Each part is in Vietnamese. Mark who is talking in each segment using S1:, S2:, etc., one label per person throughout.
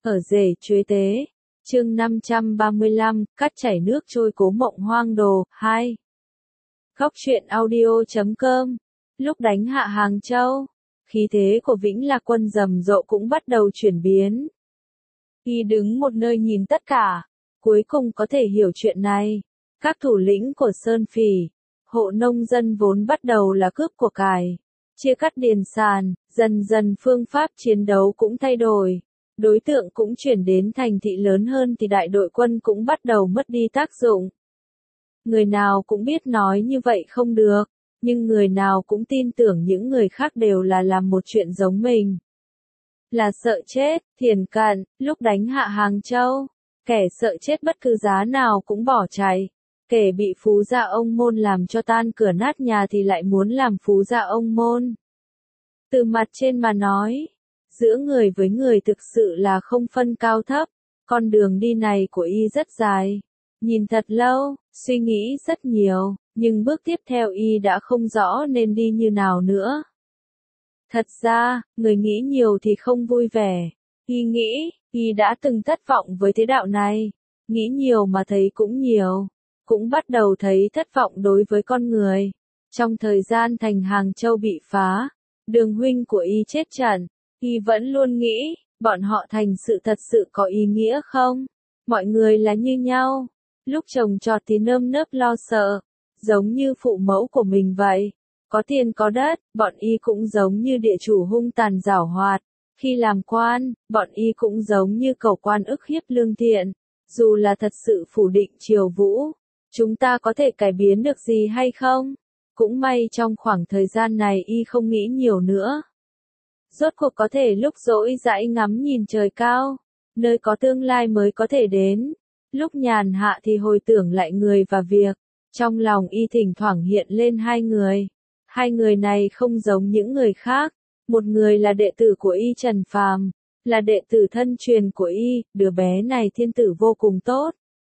S1: Ở rể chuế tế. Chương 535, cắt chảy nước trôi Cố Mộng Hoang Đồ, 2. Góc truyện audio.com. Lúc đánh hạ Hàng Châu, khí thế của Vĩnh Lạc quân rầm rộ cũng bắt đầu chuyển biến. Y đứng một nơi nhìn tất cả, cuối cùng có thể hiểu chuyện này. Các thủ lĩnh của Sơn Phỉ, hộ nông dân vốn bắt đầu là cướp của cải, chia cắt điền sản, dần dần phương pháp chiến đấu cũng thay đổi. Đối tượng cũng chuyển đến thành thị lớn hơn thì đại đội quân cũng bắt đầu mất đi tác dụng. Người nào cũng biết nói như vậy không được, nhưng người nào cũng tin tưởng những người khác đều là làm một chuyện giống mình. Là sợ chết, Thiền Cận, lúc đánh hạ Hàng Châu, kẻ sợ chết bất cứ giá nào cũng bỏ chạy. Kẻ bị phú gia ông môn làm cho tan cửa nát nhà thì lại muốn làm phú gia ông môn. Từ mặt trên mà nói, giữa người với người thực sự là không phân cao thấp, con đường đi này của y rất dài. Nhìn thật lâu, suy nghĩ rất nhiều, nhưng bước tiếp theo y đã không rõ nên đi như nào nữa. Thật ra, người nghĩ nhiều thì không vui vẻ. Y nghĩ, y đã từng thất vọng với thế đạo này. Nghĩ nhiều mà thấy cũng nhiều. Cũng bắt đầu thấy thất vọng đối với con người. Trong thời gian thành Hàng Châu bị phá, Đường huynh của y chết trận, y vẫn luôn nghĩ, bọn họ thành sự thật sự có ý nghĩa không? Mọi người là như nhau. Lúc trồng trọt thì nơm nớp lo sợ, giống như phụ mẫu của mình vậy. Có tiền có đất, bọn y cũng giống như địa chủ hung tàn giảo hoạt. Khi làm quan, bọn y cũng giống như cầu quan ức hiếp lương thiện. Dù là thật sự phủ định triều vũ, chúng ta có thể cải biến được gì hay không? Cũng may trong khoảng thời gian này y không nghĩ nhiều nữa. Rốt cuộc có thể lúc rỗi rãi ngắm nhìn trời cao, nơi có tương lai mới có thể đến. Lúc nhàn hạ thì hồi tưởng lại người và việc. Trong lòng y thỉnh thoảng hiện lên hai người. Hai người này không giống những người khác. Một người là đệ tử của y Trần Phàm, là đệ tử thân truyền của y. Đứa bé này thiên tử vô cùng tốt.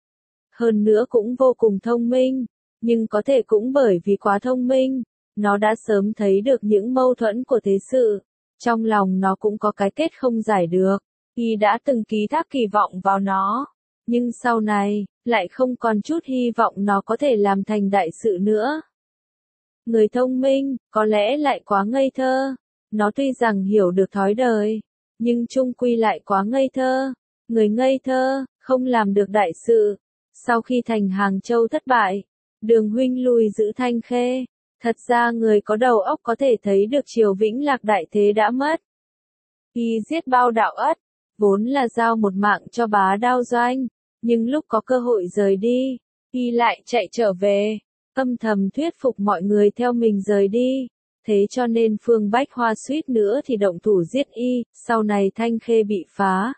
S1: Hơn nữa cũng vô cùng thông minh. Nhưng có thể cũng bởi vì quá thông minh, nó đã sớm thấy được những mâu thuẫn của thế sự. Trong lòng nó cũng có cái kết không giải được. Y đã từng ký thác kỳ vọng vào nó. Nhưng sau này, lại không còn chút hy vọng nó có thể làm thành đại sự nữa. Người thông minh, có lẽ lại quá ngây thơ. Nó tuy rằng hiểu được thói đời, nhưng chung quy lại quá ngây thơ. Người ngây thơ, không làm được đại sự. Sau khi thành Hàng Châu thất bại, Đường huynh lùi giữ Thanh Khê. Thật ra người có đầu óc có thể thấy được triều Vĩnh Lạc đại thế đã mất. Y giết Bao Đạo Ất, vốn là giao một mạng cho Bá Đao Doanh, nhưng lúc có cơ hội rời đi, y lại chạy trở về, âm thầm thuyết phục mọi người theo mình rời đi. Thế cho nên Phương Bách Hoa suýt nữa thì động thủ giết y, sau này Thanh Khê bị phá.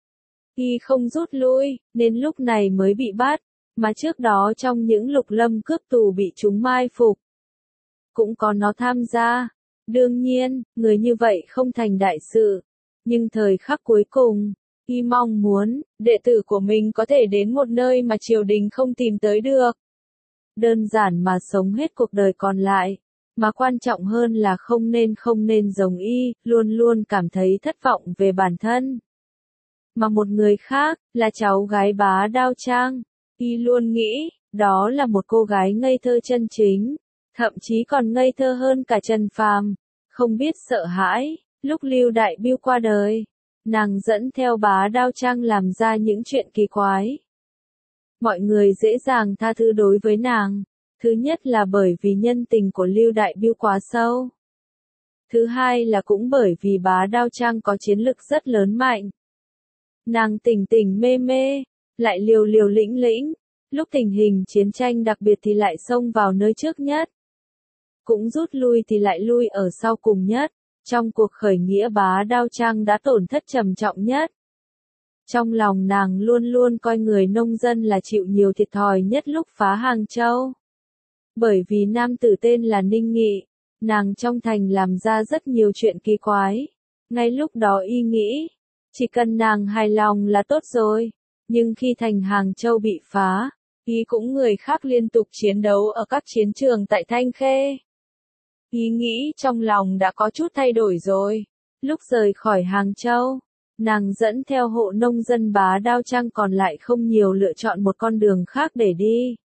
S1: Y không rút lui, nên lúc này mới bị bắt, mà trước đó trong những lục lâm cướp tù bị chúng mai phục, cũng có nó tham gia. Đương nhiên, người như vậy không thành đại sự. Nhưng thời khắc cuối cùng, y mong muốn, đệ tử của mình có thể đến một nơi mà triều đình không tìm tới được. Đơn giản mà sống hết cuộc đời còn lại. Mà quan trọng hơn là không nên giống y, luôn luôn cảm thấy thất vọng về bản thân. Mà một người khác, là cháu gái Bá Đao Trang. Y luôn nghĩ, đó là một cô gái ngây thơ chân chính. Thậm chí còn ngây thơ hơn cả Trần Phàm, không biết sợ hãi. Lúc Lưu Đại Biêu qua đời, nàng dẫn theo Bá Đao Trang làm ra những chuyện kỳ quái. Mọi người dễ dàng tha thứ đối với nàng. Thứ nhất là bởi vì nhân tình của Lưu Đại Biêu quá sâu. Thứ hai là cũng bởi vì Bá Đao Trang có chiến lực rất lớn mạnh. Nàng tỉnh tỉnh mê mê, lại liều liều lĩnh lĩnh. Lúc tình hình chiến tranh đặc biệt thì lại xông vào nơi trước nhất. Cũng rút lui thì lại lui ở sau cùng nhất. Trong cuộc khởi nghĩa Bá Đao Trang đã tổn thất trầm trọng nhất. Trong lòng nàng luôn luôn coi người nông dân là chịu nhiều thiệt thòi nhất lúc phá Hàng Châu. Bởi vì nam tử tên là Ninh Nghị, nàng trong thành làm ra rất nhiều chuyện kỳ quái. Ngay lúc đó y nghĩ, chỉ cần nàng hài lòng là tốt rồi. Nhưng khi thành Hàng Châu bị phá, y cũng người khác liên tục chiến đấu ở các chiến trường tại Thanh Khê. Y nghĩ trong lòng đã có chút thay đổi rồi. Lúc rời khỏi Hàng Châu, nàng dẫn theo hộ nông dân Bá Đao Trang còn lại không nhiều lựa chọn một con đường khác để đi.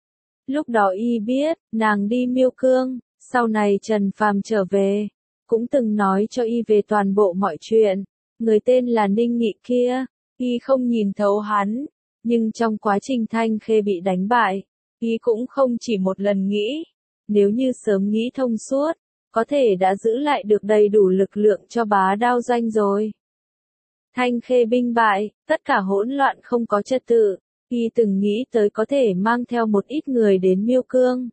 S1: Lúc đó y biết, nàng đi Miêu Cương, sau này Trần Phàm trở về, cũng từng nói cho y về toàn bộ mọi chuyện. Người tên là Ninh Nghị kia, y không nhìn thấu hắn, nhưng trong quá trình Thanh Khê bị đánh bại, y cũng không chỉ một lần nghĩ, nếu như sớm nghĩ thông suốt, có thể đã giữ lại được đầy đủ lực lượng cho Bá Đao Doanh rồi. Thanh Khê binh bại, tất cả hỗn loạn không có trật tự, y từng nghĩ tới có thể mang theo một ít người đến Miêu Cương,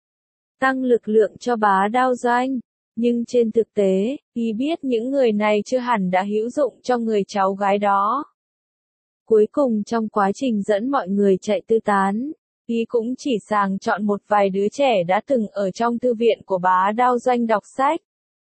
S1: tăng lực lượng cho Bá Đao Doanh, nhưng trên thực tế, y biết những người này chưa hẳn đã hữu dụng cho người cháu gái đó. Cuối cùng trong quá trình dẫn mọi người chạy tư tán, y cũng chỉ sàng chọn một vài đứa trẻ đã từng ở trong thư viện của Bá Đao Doanh đọc sách,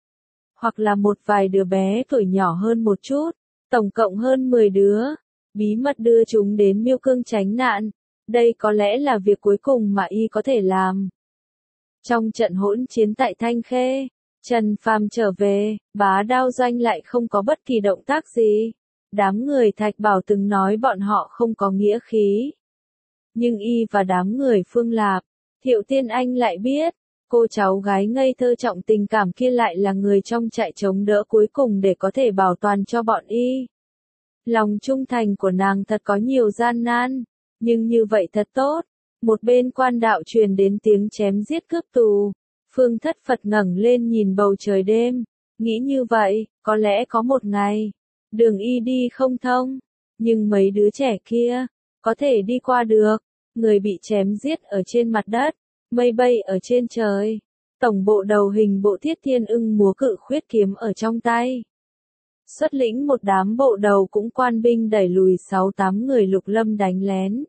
S1: hoặc là một vài đứa bé tuổi nhỏ hơn một chút, tổng cộng hơn 10 đứa, bí mật đưa chúng đến Miêu Cương tránh nạn. Đây có lẽ là việc cuối cùng mà y có thể làm. Trong trận hỗn chiến tại Thanh Khê, Trần Phàm trở về, Bá Đao Doanh lại không có bất kỳ động tác gì. Đám người Thạch Bảo từng nói bọn họ không có nghĩa khí. Nhưng y và đám người Phương Lạp, Thiệu Tiên Anh lại biết, cô cháu gái ngây thơ trọng tình cảm kia lại là người trong trại chống đỡ cuối cùng để có thể bảo toàn cho bọn y. Lòng trung thành của nàng thật có nhiều gian nan, nhưng như vậy thật tốt. Một bên quan đạo truyền đến tiếng chém giết cướp tù. Phương Thất Phật ngẩng lên nhìn bầu trời đêm, nghĩ như vậy, có lẽ có một ngày, đường y đi không thông, nhưng mấy đứa trẻ kia, có thể đi qua được. Người bị chém giết ở trên mặt đất, mây bay ở trên trời. Tổng bộ đầu hình bộ Thiết Thiên Ưng múa cự khuyết kiếm ở trong tay. Xuất lĩnh một đám bộ đầu cũng quan binh đẩy lùi 6-8 người Lục Lâm đánh lén.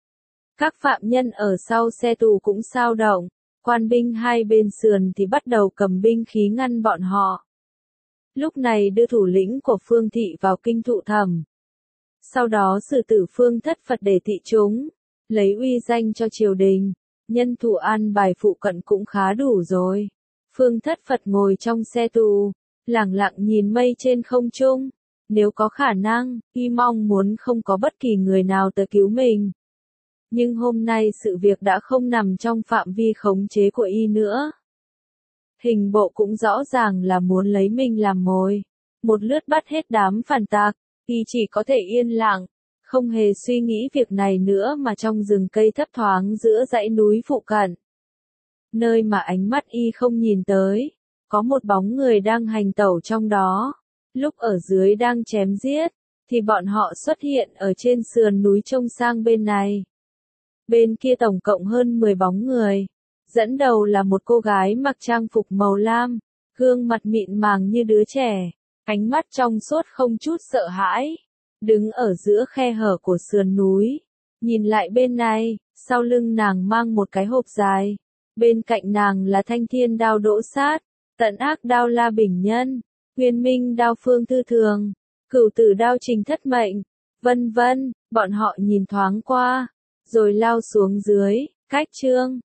S1: Các phạm nhân ở sau xe tù cũng xao động, quan binh hai bên sườn thì bắt đầu cầm binh khí ngăn bọn họ. Lúc này đưa thủ lĩnh của Phương Thị vào kinh thụ thẩm. Sau đó xử tử Phương Thất Phật để thị chúng, lấy uy danh cho triều đình, nhân thủ an bài phụ cận cũng khá đủ rồi. Phương Thất Phật ngồi trong xe tù, lẳng lặng nhìn mây trên không trung. Nếu có khả năng, y mong muốn không có bất kỳ người nào tới cứu mình. Nhưng hôm nay sự việc đã không nằm trong phạm vi khống chế của y nữa. Hình bộ cũng rõ ràng là muốn lấy mình làm mồi. Một lướt bắt hết đám phản tạc, y chỉ có thể yên lặng, không hề suy nghĩ việc này nữa mà trong rừng cây thấp thoáng giữa dãy núi phụ cận. Nơi mà ánh mắt y không nhìn tới, có một bóng người đang hành tẩu trong đó. Lúc ở dưới đang chém giết, thì bọn họ xuất hiện ở trên sườn núi trông sang bên này. Bên kia tổng cộng hơn 10 bóng người. Dẫn đầu là một cô gái mặc trang phục màu lam, gương mặt mịn màng như đứa trẻ, ánh mắt trong suốt không chút sợ hãi, đứng ở giữa khe hở của sườn núi. Nhìn lại bên này, sau lưng nàng mang một cái hộp dài. Bên cạnh nàng là Thanh Thiên Đao Đỗ Sát, Tận Ác Đao La Bình Nhân, Huyền Minh Đao Phương Thư Thường, Cửu Tử Đao Trình Thất Mệnh, vân vân. Bọn họ nhìn thoáng qua, rồi lao xuống dưới. Cách chương